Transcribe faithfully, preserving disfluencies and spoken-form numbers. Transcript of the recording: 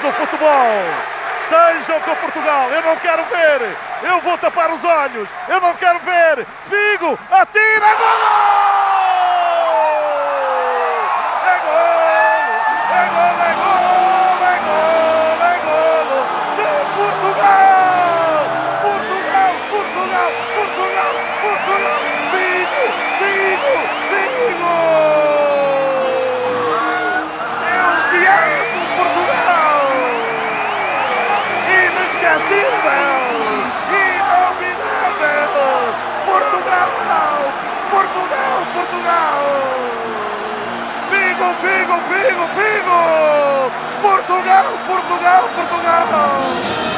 do futebol estejam com Portugal. Eu não quero ver, eu vou tapar os olhos, eu não quero ver. Figo, atira, golo! É golo, é golo, é golo, é golo, é golo de Portugal! Portugal, Portugal, Portugal, Portugal! Figo, Figo, Figo! Eu te amo, Portugal! Inesquecível! Inovidável! Portugal! Portugal! Portugal! Figo, Figo, Figo, Figo! Portugal! Portugal! Portugal!